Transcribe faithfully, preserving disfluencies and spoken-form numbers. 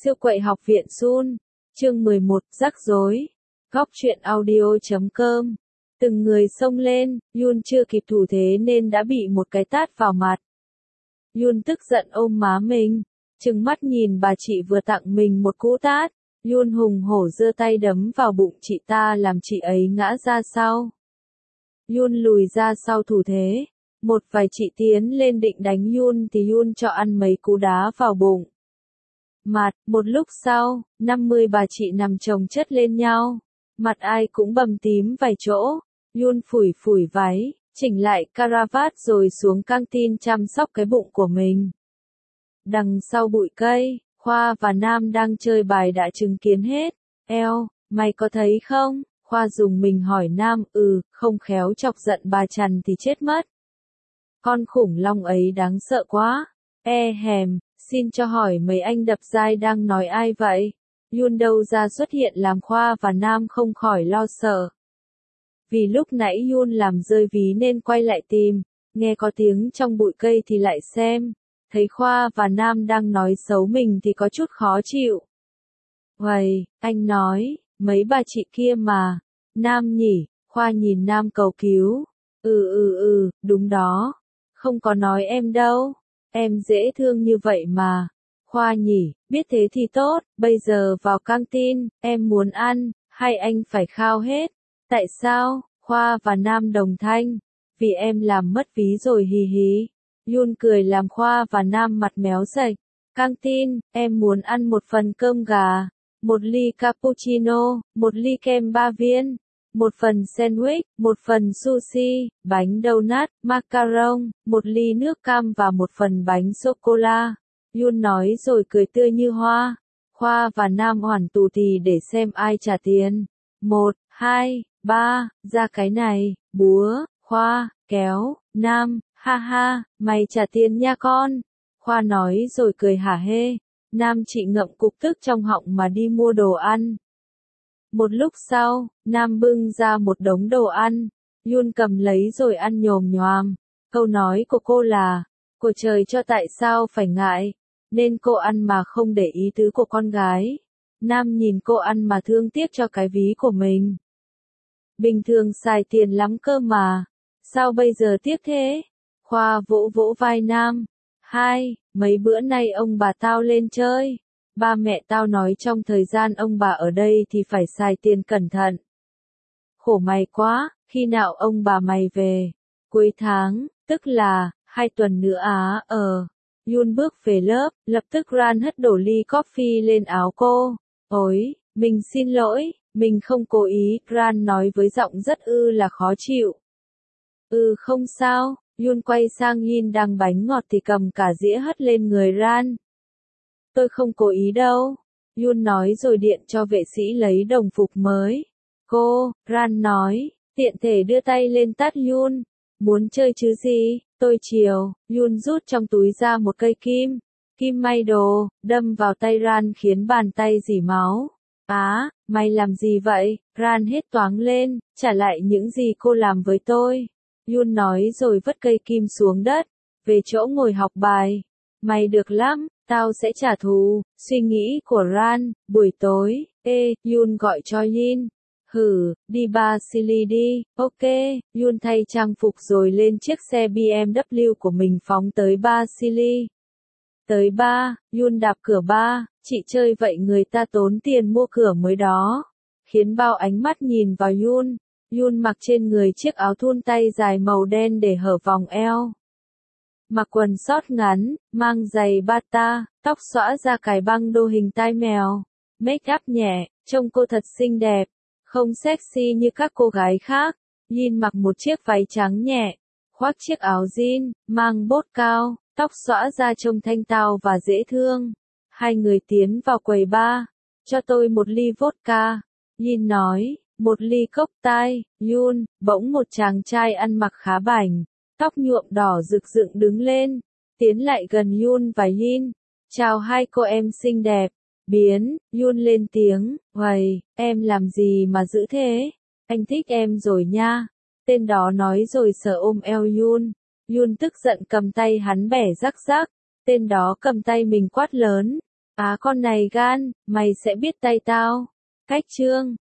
Siêu quậy học viện Sun, chương mười một, rắc rối. Góc truyện audio chấm com. Từng người xông lên, Yoon chưa kịp thủ thế nên đã bị một cái tát vào mặt. Yoon tức giận ôm má mình, trừng mắt nhìn bà chị vừa tặng mình một cú tát. Yoon hùng hổ giơ tay đấm vào bụng chị ta làm chị ấy ngã ra sau. Yoon lùi ra sau thủ thế. Một vài chị tiến lên định đánh Yoon thì Yoon cho ăn mấy cú đá vào bụng. Mặt, một lúc sau, năm mươi bà chị nằm chồng chất lên nhau. Mặt ai cũng bầm tím vài chỗ. Yoon phủi phủi váy, chỉnh lại caravat rồi xuống căng tin chăm sóc cái bụng của mình. Đằng sau bụi cây, Khoa và Nam đang chơi bài đã chứng kiến hết. Eo, mày có thấy không? Khoa dùng mình hỏi Nam, ừ, không khéo chọc giận bà Trần thì chết mất. Con khủng long ấy đáng sợ quá. E hèm, xin cho hỏi mấy anh đập dai đang nói ai vậy? Yoon đâu ra xuất hiện làm Khoa và Nam không khỏi lo sợ. Vì lúc nãy Yoon làm rơi ví nên quay lại tìm, nghe có tiếng trong bụi cây thì lại xem. Thấy Khoa và Nam đang nói xấu mình thì có chút khó chịu. Uầy, anh nói, mấy bà chị kia mà. Nam nhỉ, Khoa nhìn Nam cầu cứu. Ừ ừ ừ, đúng đó. Không có nói em đâu. Em dễ thương như vậy mà. Khoa nhỉ, biết thế thì tốt, bây giờ vào căng tin, em muốn ăn, hay anh phải khao hết. Tại sao? Khoa và Nam đồng thanh. Vì em làm mất ví rồi hì hì. Yoon cười làm Khoa và Nam mặt méo sạch. Căng tin, em muốn ăn một phần cơm gà, một ly cappuccino, một ly kem ba viên, một phần sandwich, một phần sushi, bánh donut, macaron, một ly nước cam và một phần bánh sô-cô-la. Yoon nói rồi cười tươi như hoa. Khoa và Nam hoàn tù tì để xem ai trả tiền. Một, hai, ba, ra cái này, búa, Khoa, kéo, Nam, ha ha, mày trả tiền nha con. Khoa nói rồi cười hả hê. Nam chị ngậm cục tức trong họng mà đi mua đồ ăn. Một lúc sau, Nam bưng ra một đống đồ ăn. Yoon cầm lấy rồi ăn nhồm nhoàm. Câu nói của cô là, của trời cho tại sao phải ngại, nên cô ăn mà không để ý tứ của con gái. Nam nhìn cô ăn mà thương tiếc cho cái ví của mình. Bình thường xài tiền lắm cơ mà. Sao bây giờ tiếc thế? Khoa vỗ vỗ vai Nam. Hai, mấy bữa nay ông bà tao lên chơi. Ba mẹ tao nói trong thời gian ông bà ở đây thì phải xài tiền cẩn thận. Khổ mày quá, khi nào ông bà mày về? Cuối tháng, tức là, hai tuần nữa á, ờ. Yoon bước về lớp, lập tức Ran hất đổ ly coffee lên áo cô. Ôi, mình xin lỗi, mình không cố ý, Ran nói với giọng rất ư là khó chịu. Ừ không sao, Yoon quay sang Yin đang bánh ngọt thì cầm cả dĩa hất lên người Ran. Tôi không cố ý đâu. Yoon nói rồi điện cho vệ sĩ lấy đồng phục mới. Cô, Ran nói, tiện thể đưa tay lên tát Yoon. Muốn chơi chứ gì, tôi chiều. Yoon rút trong túi ra một cây kim. Kim may đồ, đâm vào tay Ran khiến bàn tay rỉ máu. Á, mày làm gì vậy? Ran hết toáng lên, trả lại những gì cô làm với tôi. Yoon nói rồi vứt cây kim xuống đất. Về chỗ ngồi học bài. Mày được lắm, tao sẽ trả thù. Suy nghĩ của Ran, buổi tối. Ê, Yoon gọi cho Yin. Hử, đi ba Silly đi, ok. Yoon thay trang phục rồi lên chiếc xe bê em vê của mình phóng tới ba Silly. Tới ba, Yoon đạp cửa ba, chị chơi vậy người ta tốn tiền mua cửa mới đó. Khiến bao ánh mắt nhìn vào Yoon. Yoon mặc trên người chiếc áo thun tay dài màu đen để hở vòng eo. Mặc quần short ngắn, mang giày bata, tóc xõa ra cài băng đô hình tai mèo. Make up nhẹ, trông cô thật xinh đẹp. Không sexy như các cô gái khác. Yin mặc một chiếc váy trắng nhẹ, khoác chiếc áo jean, mang bốt cao, tóc xõa ra trông thanh tao và dễ thương. Hai người tiến vào quầy bar. Cho tôi một ly vodka. Yin nói, một ly cốc tai. Yoon, bỗng một chàng trai ăn mặc khá bảnh, tóc nhuộm đỏ rực rực đứng lên, tiến lại gần Yoon và Yin. Chào hai cô em xinh đẹp. Biến, Yoon lên tiếng, uầy, em làm gì mà dữ thế? Anh thích em rồi nha. Tên đó nói rồi sờ ôm eo Yoon. Yoon tức giận cầm tay hắn bẻ rắc rắc. Tên đó cầm tay mình quát lớn. Á con này gan, mày sẽ biết tay tao. Cách chương